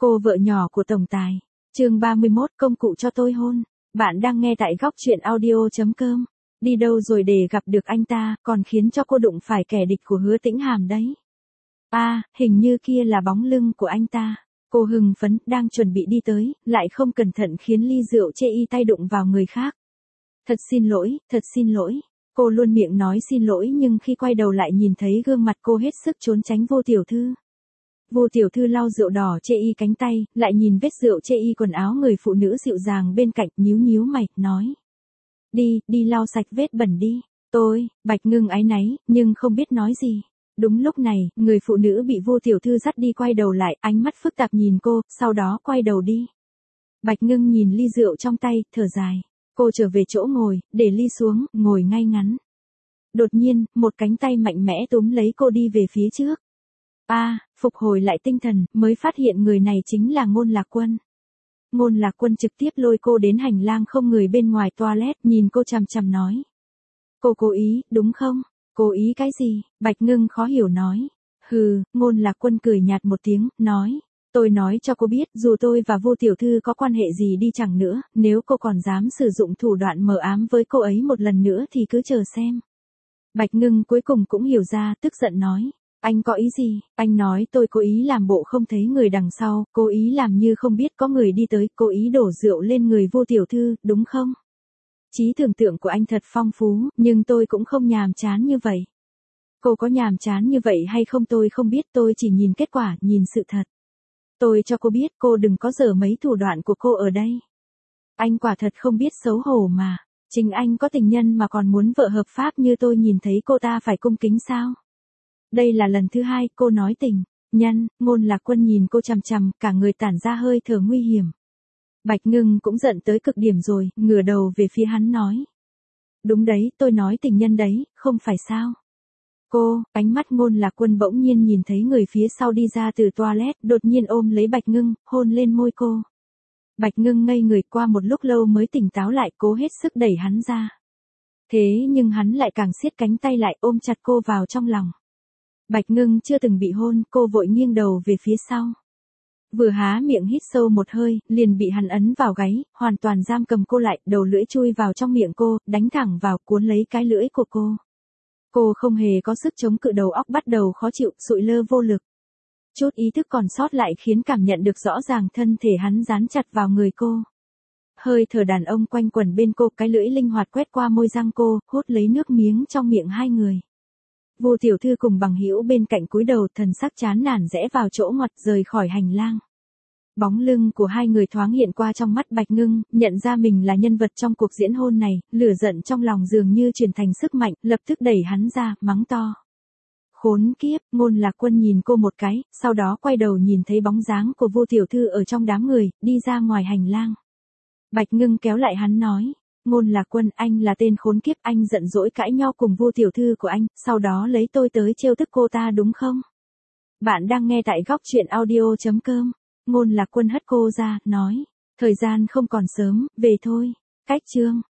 Cô vợ nhỏ của tổng tài. Chương 31 công cụ cho tôi hôn. Bạn đang nghe tại góc truyện audio.com. Đi đâu rồi để gặp được anh ta, còn khiến cho cô đụng phải kẻ địch của Hứa Tĩnh Hàm đấy. Hình như kia là bóng lưng của anh ta. Cô hưng phấn, đang chuẩn bị đi tới, lại không cẩn thận khiến ly rượu chê y tay đụng vào người khác. Thật xin lỗi. Cô luôn miệng nói xin lỗi nhưng khi quay đầu lại nhìn thấy gương mặt cô hết sức trốn tránh Vô tiểu thư. Vô tiểu thư lau rượu đỏ chê y cánh tay, lại nhìn vết rượu chê y quần áo người phụ nữ dịu dàng bên cạnh, nhíu mày, nói. Đi lau sạch vết bẩn đi. Bạch Ngưng áy náy, nhưng không biết nói gì. Đúng lúc này, người phụ nữ bị Vô tiểu thư dắt đi quay đầu lại, ánh mắt phức tạp nhìn cô, sau đó quay đầu đi. Bạch Ngưng nhìn ly rượu trong tay, thở dài. Cô trở về chỗ ngồi, để ly xuống, ngồi ngay ngắn. Đột nhiên, một cánh tay mạnh mẽ túm lấy cô đi về phía trước. Phục hồi lại tinh thần, mới phát hiện người này chính là Ngôn Lạc Quân. Ngôn Lạc Quân trực tiếp lôi cô đến hành lang không người bên ngoài toilet, nhìn cô chằm chằm nói. Cô cố ý, đúng không? Cố ý cái gì? Bạch Ngưng khó hiểu nói. Ngôn Lạc Quân cười nhạt một tiếng, nói. Tôi nói cho cô biết, dù tôi và Vô tiểu thư có quan hệ gì đi chăng nữa, nếu cô còn dám sử dụng thủ đoạn mờ ám với cô ấy một lần nữa thì cứ chờ xem. Bạch Ngưng cuối cùng cũng hiểu ra, tức giận nói. Anh có ý gì? Anh nói tôi cố ý làm bộ không thấy người đằng sau, cố ý làm như không biết có người đi tới, cố ý đổ rượu lên người Vô tiểu thư, đúng không? Trí tưởng tượng của anh thật phong phú, nhưng tôi cũng không nhàm chán như vậy. Cô có nhàm chán như vậy hay không tôi không biết, tôi chỉ nhìn kết quả, nhìn sự thật. Tôi cho cô biết cô đừng có giở mấy thủ đoạn của cô ở đây. Anh quả thật không biết xấu hổ mà. Chính anh có tình nhân mà còn muốn vợ hợp pháp như tôi nhìn thấy cô ta phải cung kính sao? Đây là lần thứ hai cô nói tình nhân. Ngôn Lạc Quân nhìn cô chằm chằm, cả người tản ra hơi thở nguy hiểm. Bạch Ngưng cũng giận tới cực điểm rồi, ngửa đầu về phía hắn nói. Đúng đấy, tôi nói tình nhân đấy, không phải sao? Ánh mắt Ngôn Lạc Quân bỗng nhiên nhìn thấy người phía sau đi ra từ toilet, đột nhiên ôm lấy Bạch Ngưng, hôn lên môi cô. Bạch Ngưng ngây người, qua một lúc lâu mới tỉnh táo lại, cố hết sức đẩy hắn ra. Thế nhưng hắn lại càng siết cánh tay lại, ôm chặt cô vào trong lòng. Bạch Ngưng chưa từng bị hôn, cô vội nghiêng đầu về phía sau. Vừa há miệng hít sâu một hơi, liền bị hắn ấn vào gáy, hoàn toàn giam cầm cô lại, đầu lưỡi chui vào trong miệng cô, đánh thẳng vào, cuốn lấy cái lưỡi của cô. Cô không hề có sức chống cự, đầu óc bắt đầu khó chịu, sụi lơ vô lực. Chút ý thức còn sót lại khiến cảm nhận được rõ ràng thân thể hắn dán chặt vào người cô. Hơi thở đàn ông quanh quẩn bên cô, cái lưỡi linh hoạt quét qua môi răng cô, hút lấy nước miếng trong miệng hai người. Vô tiểu thư cùng bằng hữu bên cạnh cúi đầu, thần sắc chán nản rẽ vào chỗ ngoặt, rời khỏi hành lang. Bóng lưng của hai người thoáng hiện qua trong mắt Bạch Ngưng, nhận ra mình là nhân vật trong cuộc diễn hôn này, lửa giận trong lòng dường như chuyển thành sức mạnh, lập tức đẩy hắn ra, mắng to. Khốn kiếp. Ngôn Lạc Quân nhìn cô một cái, sau đó quay đầu nhìn thấy bóng dáng của Vô tiểu thư ở trong đám người, đi ra ngoài hành lang. Bạch Ngưng kéo lại hắn nói. Ngôn Lạc Quân, anh là tên khốn kiếp, anh giận dỗi cãi nhau cùng Vô tiểu thư của anh, sau đó lấy tôi tới trêu tức cô ta đúng không? Bạn đang nghe tại góc truyện audio.com. Ngôn Lạc Quân hất cô ra, nói. Thời gian không còn sớm, về thôi. Cách chương.